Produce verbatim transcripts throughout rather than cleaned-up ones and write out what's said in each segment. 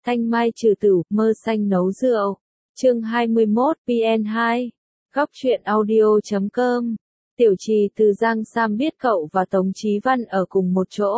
Thanh mai trừ tử, mơ xanh nấu rượu. Chương hai mươi mốt, pê en hai. Góc truyện audio chấm com. Tiểu Trì từ Giang Sam biết cậu và Tống Chí Văn ở cùng một chỗ.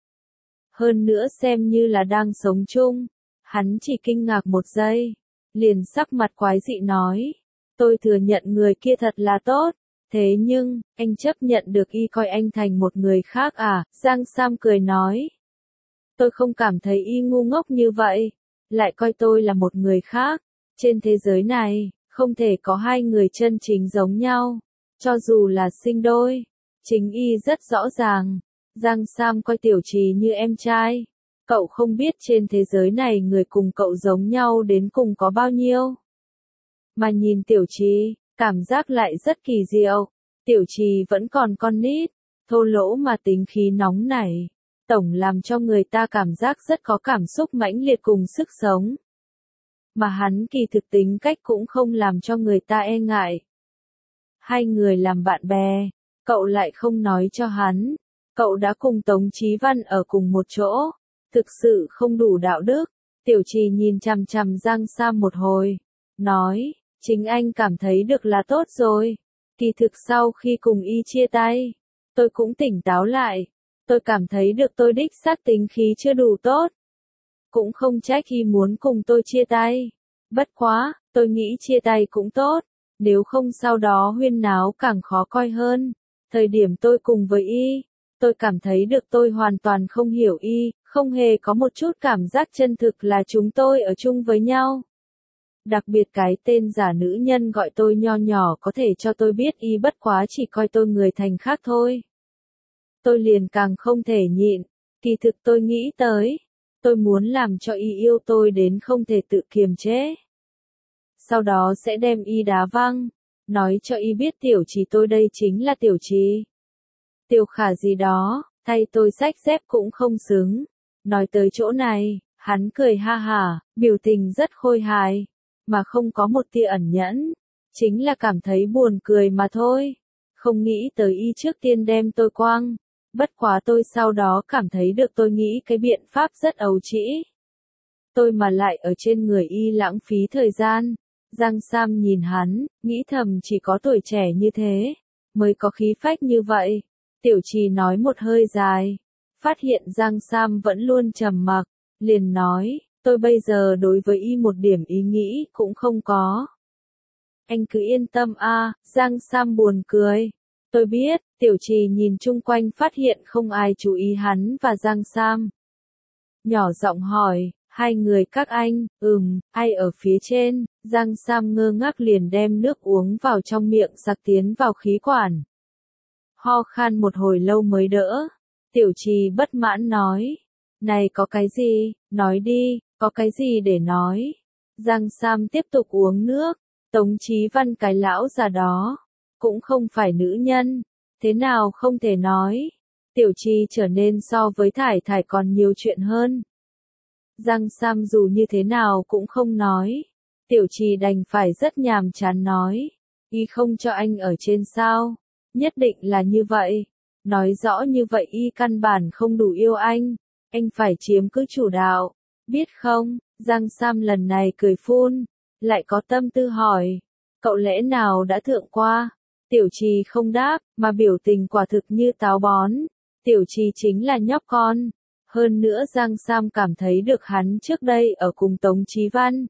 Hơn nữa xem như là đang sống chung. Hắn chỉ kinh ngạc một giây. Liền sắc mặt quái dị nói. Tôi thừa nhận người kia thật là tốt. Thế nhưng, anh chấp nhận được y coi anh thành một người khác à? Giang Sam cười nói. Tôi không cảm thấy y ngu ngốc như vậy. Lại coi tôi là một người khác. Trên thế giới này, không thể có hai người chân chính giống nhau. Cho dù là sinh đôi. Chính y rất rõ ràng. Giang Sam coi Tiểu Trì như em trai. Cậu không biết trên thế giới này người cùng cậu giống nhau đến cùng có bao nhiêu. Mà nhìn Tiểu Trì, cảm giác lại rất kỳ diệu. Tiểu Trì vẫn còn con nít, thô lỗ mà tính khí nóng nảy. Tổng làm cho người ta cảm giác rất có cảm xúc mãnh liệt cùng sức sống. Mà hắn kỳ thực tính cách cũng không làm cho người ta e ngại. Hai người làm bạn bè, cậu lại không nói cho hắn. Cậu đã cùng Tống Chí Văn ở cùng một chỗ. Thực sự không đủ đạo đức. Tiểu Trì nhìn chằm chằm Giang Sam một hồi. Nói, chính anh cảm thấy được là tốt rồi. Kỳ thực sau khi cùng y chia tay, tôi cũng tỉnh táo lại. Tôi cảm thấy được tôi đích xác tính khí chưa đủ tốt. Cũng không trách y muốn cùng tôi chia tay. Bất quá, tôi nghĩ chia tay cũng tốt. Nếu không sau đó huyên náo càng khó coi hơn. Thời điểm tôi cùng với y, tôi cảm thấy được tôi hoàn toàn không hiểu y, không hề có một chút cảm giác chân thực là chúng tôi ở chung với nhau. Đặc biệt cái tên giả nữ nhân gọi tôi nho nhỏ có thể cho tôi biết y bất quá chỉ coi tôi người thành khác thôi. Tôi liền càng không thể nhịn, kỳ thực tôi nghĩ tới. Tôi muốn làm cho y yêu tôi đến không thể tự kiềm chế. Sau đó sẽ đem y đá văng, nói cho y biết Tiểu Trì tôi đây chính là Tiểu Trì. Tiểu Khả gì đó, thay tôi xách dép cũng không xứng. Nói tới chỗ này, hắn cười ha hả, biểu tình rất khôi hài, mà không có một tia ẩn nhẫn. Chính là cảm thấy buồn cười mà thôi. Không nghĩ tới y trước tiên đem tôi quăng. Bất quá tôi sau đó cảm thấy được tôi nghĩ cái biện pháp rất ấu trĩ. Tôi mà lại ở trên người y lãng phí thời gian. Giang Sam nhìn hắn, nghĩ thầm chỉ có tuổi trẻ như thế, mới có khí phách như vậy. Tiểu Trì nói một hơi dài, phát hiện Giang Sam vẫn luôn trầm mặc, liền nói, tôi bây giờ đối với y một điểm ý nghĩ cũng không có. Anh cứ yên tâm a. Giang Sam buồn cười. Tôi biết. Tiểu Trì nhìn chung quanh phát hiện không ai chú ý hắn và Giang Sam. Nhỏ giọng hỏi, hai người các anh, ừm, ai ở phía trên? Giang Sam ngơ ngác liền đem nước uống vào trong miệng sặc tiến vào khí quản. Ho khan một hồi lâu mới đỡ. Tiểu Trì bất mãn nói, này có cái gì, nói đi, có cái gì để nói. Giang Sam tiếp tục uống nước. Tống Chí Văn cái lão già đó, cũng không phải nữ nhân. Thế nào không thể nói. Tiểu Trì trở nên so với Thải Thải còn nhiều chuyện hơn. Giang Sam dù như thế nào cũng không nói. Tiểu Trì đành phải rất nhàm chán nói. Y không cho anh ở trên sao? Nhất định là như vậy. Nói rõ như vậy y căn bản không đủ yêu anh. Anh phải chiếm cứ chủ đạo. Biết không? Giang Sam lần này cười phun. Lại có tâm tư hỏi. Cậu lẽ nào đã thượng qua? Tiểu Trì không đáp, mà biểu tình quả thực như táo bón. Tiểu Trì chính là nhóc con. Hơn nữa Giang Sam cảm thấy được hắn trước đây ở cùng Tống Chí Văn.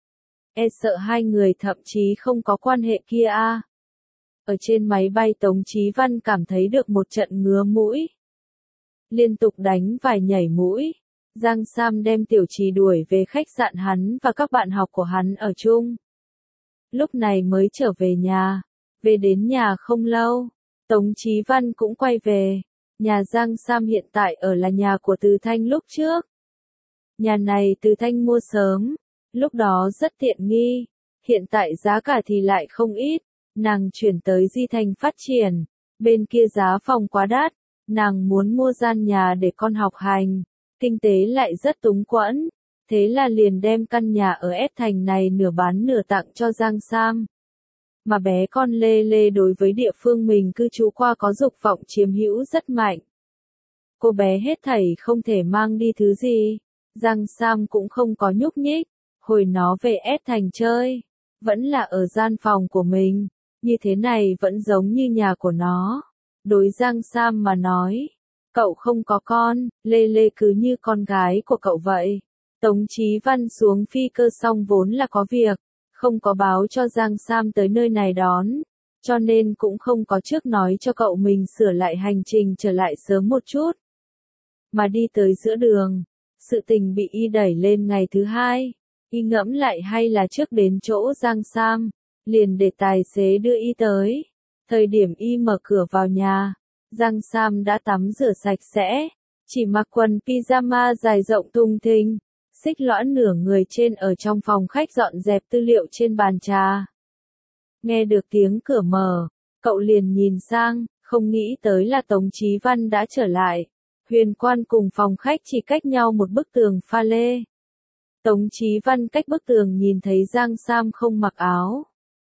E sợ hai người thậm chí không có quan hệ kia a. Ở trên máy bay Tống Chí Văn cảm thấy được một trận ngứa mũi. Liên tục đánh vài nhảy mũi. Giang Sam đem Tiểu Trì đuổi về khách sạn hắn và các bạn học của hắn ở chung. Lúc này mới trở về nhà. Về đến nhà không lâu, Tống Chí Văn cũng quay về. Nhà Giang Sam hiện tại ở là nhà của Từ Thanh lúc trước. Nhà này Từ Thanh mua sớm, lúc đó rất tiện nghi. Hiện tại giá cả thì lại không ít. Nàng chuyển tới Di Thành phát triển. Bên kia giá phòng quá đắt. Nàng muốn mua gian nhà để con học hành. Kinh tế lại rất túng quẫn. Thế là liền đem căn nhà ở S Thành này nửa bán nửa tặng cho Giang Sam. Mà bé con Lê Lê đối với địa phương mình cư trú qua có dục vọng chiếm hữu rất mạnh. Cô bé hết thảy không thể mang đi thứ gì. Giang Sam cũng không có nhúc nhích, hồi nó về S thành chơi, vẫn là ở gian phòng của mình, như thế này vẫn giống như nhà của nó. Đối Giang Sam mà nói, cậu không có con, Lê Lê cứ như con gái của cậu vậy. Tống Chí Văn xuống phi cơ xong vốn là có việc, không có báo cho Giang Sam tới nơi này đón, cho nên cũng không có trước nói cho cậu mình sửa lại hành trình trở lại sớm một chút. Mà đi tới giữa đường, sự tình bị y đẩy lên ngày thứ hai, y ngẫm lại hay là trước đến chỗ Giang Sam, liền để tài xế đưa y tới. Thời điểm y mở cửa vào nhà, Giang Sam đã tắm rửa sạch sẽ, chỉ mặc quần pyjama dài rộng thùng thình, xích lõa nửa người trên ở trong phòng khách dọn dẹp tư liệu trên bàn trà. Nghe được tiếng cửa mở, cậu liền nhìn sang, không nghĩ tới là Tống Chí Văn đã trở lại. Huyền quan cùng phòng khách chỉ cách nhau một bức tường pha lê. Tống Chí Văn cách bức tường nhìn thấy Giang Sam không mặc áo.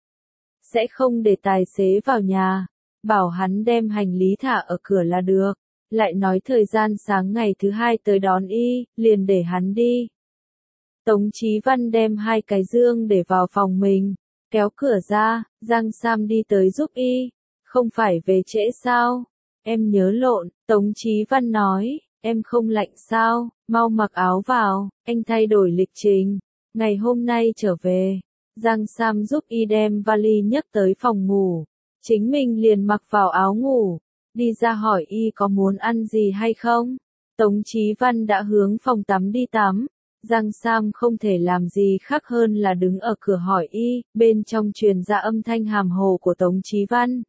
Sẽ không để tài xế vào nhà, bảo hắn đem hành lý thả ở cửa là được, lại nói thời gian sáng ngày thứ hai tới đón y, liền để hắn đi. Tống Chí Văn đem hai cái dương để vào phòng mình, kéo cửa ra, Giang Sam đi tới giúp y, không phải về trễ sao? Em nhớ lộn, Tống Chí Văn nói, em không lạnh sao, mau mặc áo vào, anh thay đổi lịch trình, ngày hôm nay trở về. Giang Sam giúp y đem vali nhấc tới phòng ngủ, chính mình liền mặc vào áo ngủ, đi ra hỏi y có muốn ăn gì hay không. Tống Chí Văn đã hướng phòng tắm đi tắm, Giang Sam không thể làm gì khác hơn là đứng ở cửa hỏi y, bên trong truyền ra âm thanh hàm hồ của Tống Chí Văn.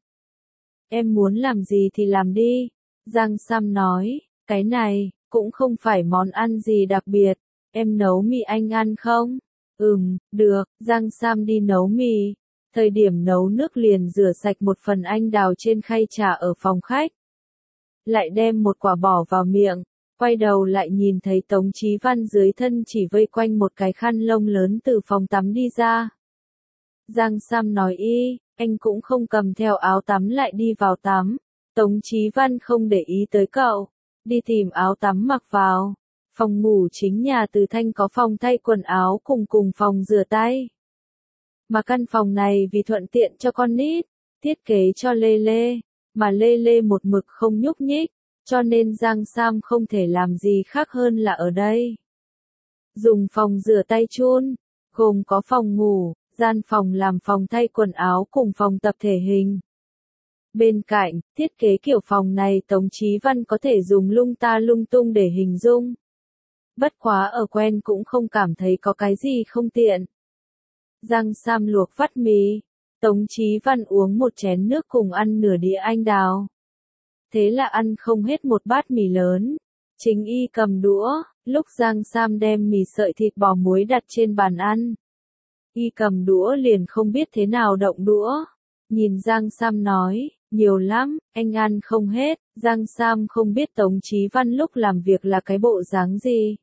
Em muốn làm gì thì làm đi, Giang Sam nói, cái này, cũng không phải món ăn gì đặc biệt, em nấu mì anh ăn không? Ừm, được, Giang Sam đi nấu mì, thời điểm nấu nước liền rửa sạch một phần anh đào trên khay trà ở phòng khách. Lại đem một quả bỏ vào miệng, quay đầu lại nhìn thấy Tống Chí Văn dưới thân chỉ vây quanh một cái khăn lông lớn từ phòng tắm đi ra. Giang Sam nói y, anh cũng không cầm theo áo tắm lại đi vào tắm. Tống Chí Văn không để ý tới cậu, đi tìm áo tắm mặc vào. Phòng ngủ chính nhà Từ Thanh có phòng thay quần áo cùng cùng phòng rửa tay. Mà căn phòng này vì thuận tiện cho con nít, thiết kế cho Lê Lê, mà Lê Lê một mực không nhúc nhích, cho nên Giang Sam không thể làm gì khác hơn là ở đây. Dùng phòng rửa tay chun, gồm có phòng ngủ, gian phòng làm phòng thay quần áo cùng phòng tập thể hình. Bên cạnh, thiết kế kiểu phòng này Tống Chí Văn có thể dùng lung ta lung tung để hình dung. Bất quá ở quen cũng không cảm thấy có cái gì không tiện. Giang Sam luộc vắt mì, Tống Chí Văn uống một chén nước cùng ăn nửa đĩa anh đào. Thế là ăn không hết một bát mì lớn. Chính y cầm đũa, lúc Giang Sam đem mì sợi thịt bò muối đặt trên bàn ăn. Y cầm đũa liền không biết thế nào động đũa. Nhìn Giang Sam nói, nhiều lắm, anh ăn không hết. Giang Sam không biết Tống Chí Văn lúc làm việc là cái bộ dáng gì.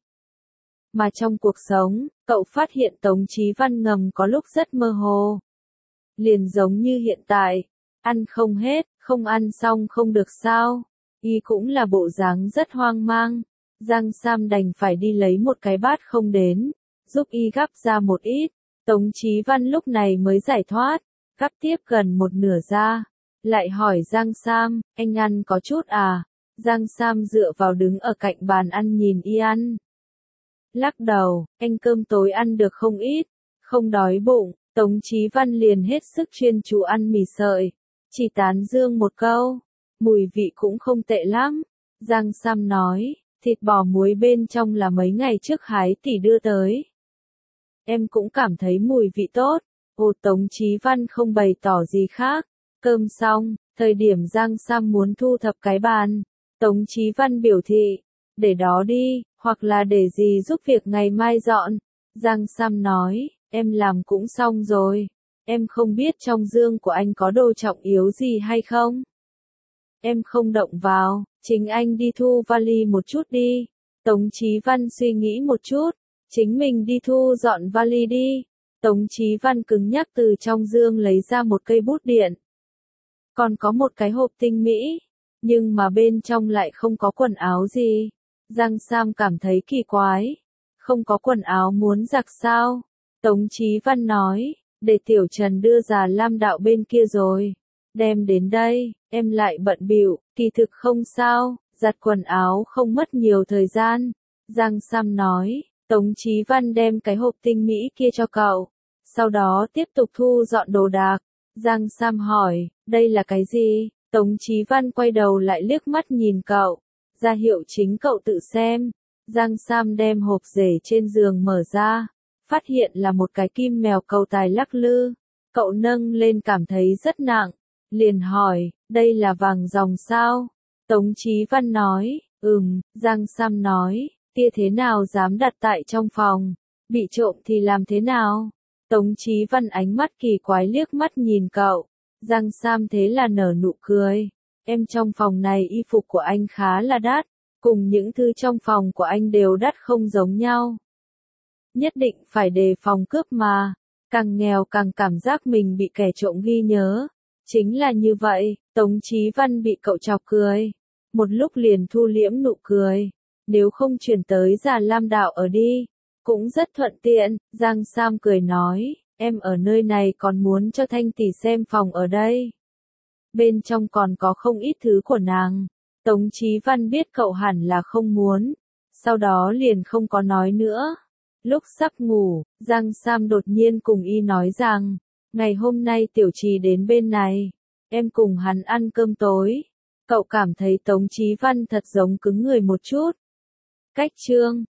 Mà trong cuộc sống, cậu phát hiện Tống Chí Văn ngầm có lúc rất mơ hồ. Liền giống như hiện tại, ăn không hết, không ăn xong không được sao. Y cũng là bộ dáng rất hoang mang. Giang Sam đành phải đi lấy một cái bát không đến, giúp y gắp ra một ít. Tống Chí Văn lúc này mới giải thoát, gắp tiếp gần một nửa ra. Lại hỏi Giang Sam, anh ăn có chút à? Giang Sam dựa vào đứng ở cạnh bàn ăn nhìn y ăn. Lắc đầu, anh cơm tối ăn được không ít, không đói bụng. Tống Chí Văn liền hết sức chuyên chú ăn mì sợi, chỉ tán dương một câu, mùi vị cũng không tệ lắm. Giang Sam nói, thịt bò muối bên trong là mấy ngày trước hái tỷ đưa tới. Em cũng cảm thấy mùi vị tốt. Ồ, Tống Chí Văn không bày tỏ gì khác. Cơm xong, thời điểm Giang Sam muốn thu thập cái bàn, Tống Chí Văn biểu thị, để đó đi, hoặc là để gì giúp việc ngày mai dọn. Giang Sam nói, em làm cũng xong rồi, em không biết trong dương của anh có đồ trọng yếu gì hay không. Em không động vào, chính anh đi thu vali một chút đi. Tống Chí Văn suy nghĩ một chút, chính mình đi thu dọn vali đi. Tống Chí Văn cứng nhắc từ trong dương lấy ra một cây bút điện. Còn có một cái hộp tinh mỹ, nhưng mà bên trong lại không có quần áo gì. Giang Sam cảm thấy kỳ quái, Không có quần áo muốn giặt sao? Tống Chí Văn nói, để Tiểu Trần đưa Già Lam đạo bên kia rồi. Đem đến đây, em lại bận bịu, kỳ thực không sao, giặt quần áo không mất nhiều thời gian. Giang Sam nói, Tống Chí Văn đem cái hộp tinh mỹ kia cho cậu. Sau đó tiếp tục thu dọn đồ đạc. Giang Sam hỏi, đây là cái gì? Tống Chí Văn quay đầu lại liếc mắt nhìn cậu. Ra hiệu chính cậu tự xem. Giang Sam đem hộp rể trên giường mở ra. Phát hiện là một cái kim mèo cầu tài lắc lư. Cậu nâng lên cảm thấy rất nặng. Liền hỏi, đây là vàng ròng sao? Tống Chí Văn nói, ừm. Giang Sam nói, tia thế nào dám đặt tại trong phòng? Bị trộm thì làm thế nào? Tống Chí Văn ánh mắt kỳ quái liếc mắt nhìn cậu. Giang Sam thế là nở nụ cười. Em trong phòng này y phục của anh khá là đắt. Cùng những thứ trong phòng của anh đều đắt không giống nhau. Nhất định phải đề phòng cướp mà. Càng nghèo càng cảm giác mình bị kẻ trộm ghi nhớ. Chính là như vậy, Tống Chí Văn bị cậu chọc cười. Một lúc liền thu liễm nụ cười. Nếu không chuyển tới Già Lam đạo ở đi. Cũng rất thuận tiện, Giang Sam cười nói, em ở nơi này còn muốn cho Thanh tỷ xem phòng ở đây. Bên trong còn có không ít thứ của nàng. Tống Chí Văn biết cậu hẳn là không muốn. Sau đó liền không có nói nữa. Lúc sắp ngủ, Giang Sam đột nhiên cùng y nói rằng, ngày hôm nay Tiểu Trì đến bên này. Em cùng hắn ăn cơm tối. Cậu cảm thấy Tống Chí Văn thật giống cứng người một chút. Cách chương